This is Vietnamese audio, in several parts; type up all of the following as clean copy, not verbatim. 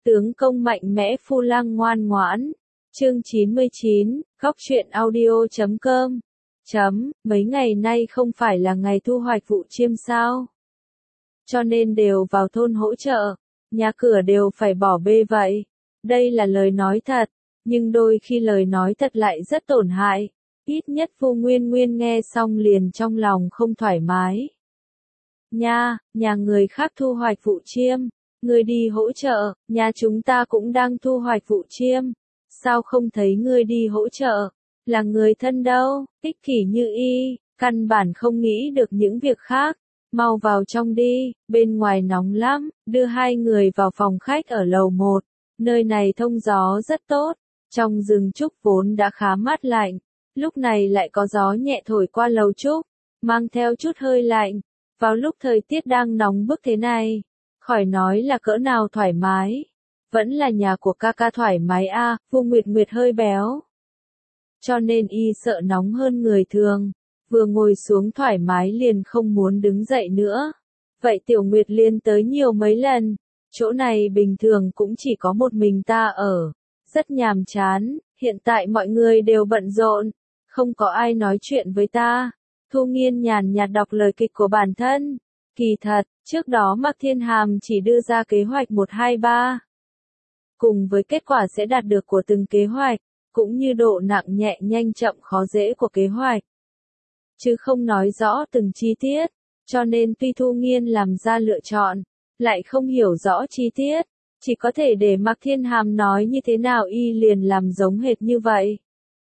Tướng công mạnh mẽ phu lang ngoan ngoãn. Chương 99, góc truyện audio.com. Mấy ngày nay không phải là ngày thu hoạch vụ chiêm sao? Cho nên đều vào thôn hỗ trợ, nhà cửa đều phải bỏ bê vậy. Đây là lời nói thật, nhưng đôi khi lời nói thật lại rất tổn hại. Ít nhất Vu Nguyên Nguyên nghe xong liền trong lòng không thoải mái. Nhà người khác thu hoạch vụ chiêm, ngươi đi hỗ trợ, nhà chúng ta cũng đang thu hoạch vụ chiêm. Sao không thấy ngươi đi hỗ trợ? Là người thân đâu, ích kỷ như y, căn bản không nghĩ được những việc khác. Mau vào trong đi, bên ngoài nóng lắm, đưa hai người vào phòng khách ở lầu 1. Nơi này thông gió rất tốt, trong rừng trúc vốn đã khá mát lạnh, lúc này lại có gió nhẹ thổi qua lầu trúc, mang theo chút hơi lạnh. Vào lúc thời tiết đang nóng bức thế này, khỏi nói là cỡ nào thoải mái. Vẫn là nhà của ca ca thoải mái a. Vu Nguyệt Nguyệt hơi béo, cho nên y sợ nóng hơn người thường, vừa ngồi xuống thoải mái liền không muốn đứng dậy nữa. Vậy Tiểu Nguyệt Liên tới nhiều mấy lần, chỗ này bình thường cũng chỉ có một mình ta ở, rất nhàm chán, hiện tại mọi người đều bận rộn, không có ai nói chuyện với ta. Thu Nghiên nhàn nhạt đọc lời kịch của bản thân. Kỳ thật, trước đó Mạc Thiên Hàm chỉ đưa ra kế hoạch 1, 2, 3. Cùng với kết quả sẽ đạt được của từng kế hoạch, cũng như độ nặng nhẹ nhanh chậm khó dễ của kế hoạch, chứ không nói rõ từng chi tiết, cho nên tuy Thu Nghiên làm ra lựa chọn, lại không hiểu rõ chi tiết, chỉ có thể để Mạc Thiên Hàm nói như thế nào y liền làm giống hệt như vậy.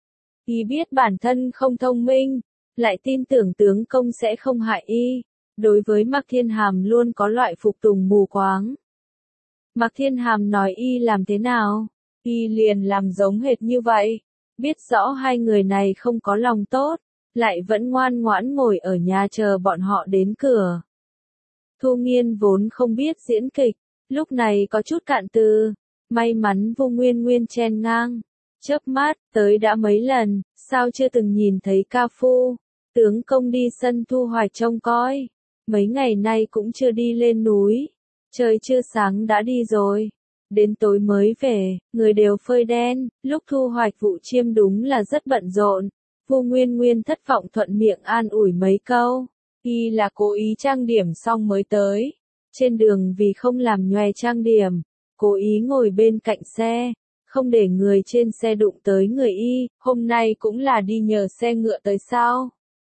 Y biết bản thân không thông minh, lại tin tưởng tướng công sẽ không hại y, đối với Mạc Thiên Hàm luôn có loại phục tùng mù quáng. Mạc Thiên Hàm nói y làm thế nào, y liền làm giống hệt như vậy, biết rõ hai người này không có lòng tốt, lại vẫn ngoan ngoãn ngồi ở nhà chờ bọn họ đến cửa. Thu Nghiên vốn không biết diễn kịch, lúc này có chút cạn từ, may mắn Vu Nguyên Nguyên chen ngang, chớp mắt, tới đã mấy lần, sao chưa từng nhìn thấy ca phu, tướng công đi sân thu hoạch trông coi, mấy ngày nay cũng chưa đi lên núi, trời chưa sáng đã đi rồi. Đến tối mới về, người đều phơi đen, lúc thu hoạch vụ chiêm đúng là rất bận rộn. Vu Nguyên Nguyên thất vọng thuận miệng an ủi mấy câu. Y là cố ý trang điểm xong mới tới. Trên đường vì không làm nhoè trang điểm, cố ý ngồi bên cạnh xe, không để người trên xe đụng tới người y. Hôm nay cũng là đi nhờ xe ngựa tới sao?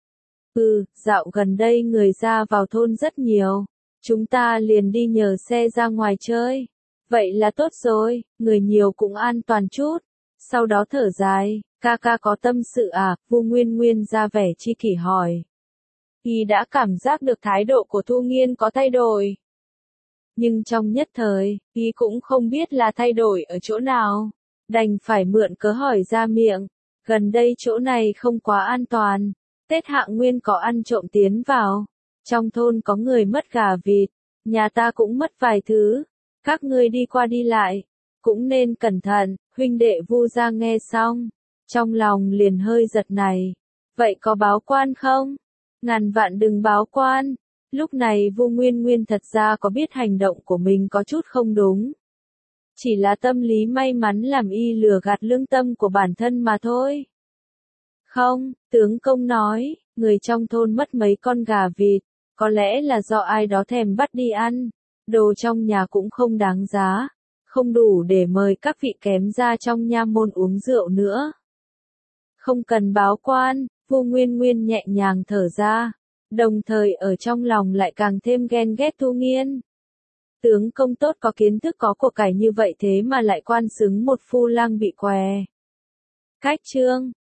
Dạo gần đây người ra vào thôn rất nhiều. Chúng ta liền đi nhờ xe ra ngoài chơi. Vậy là tốt rồi, người nhiều cũng an toàn chút. Sau đó thở dài, ca ca có tâm sự à? Vu Nguyên Nguyên ra vẻ chi kỷ hỏi. Y đã cảm giác được thái độ của Thu Nghiên có thay đổi. Nhưng trong nhất thời, y cũng không biết là thay đổi ở chỗ nào. Đành phải mượn cớ hỏi ra miệng. Gần đây chỗ này không quá an toàn. Tết Hạng Nguyên có ăn trộm tiến vào. Trong thôn có người mất gà vịt. Nhà ta cũng mất vài thứ. Các ngươi đi qua đi lại, cũng nên cẩn thận. Huynh đệ Vu ra nghe xong, trong lòng liền hơi giật này. Vậy có báo quan không? Ngàn vạn đừng báo quan. Lúc này Vu Nguyên Nguyên thật ra có biết hành động của mình có chút không đúng. Chỉ là tâm lý may mắn làm y lừa gạt lương tâm của bản thân mà thôi. Không, tướng công nói, người trong thôn mất mấy con gà vịt, có lẽ là do ai đó thèm bắt đi ăn. Đồ trong nhà cũng không đáng giá, không đủ để mời các vị kém ra trong nha môn uống rượu nữa. Không cần báo quan, Vu Nguyên Nguyên nhẹ nhàng thở ra, đồng thời ở trong lòng lại càng thêm ghen ghét Thu Nghiên. Tướng công tốt có kiến thức có của cải như vậy thế mà lại quan xứng một phu lang bị què. Cách chương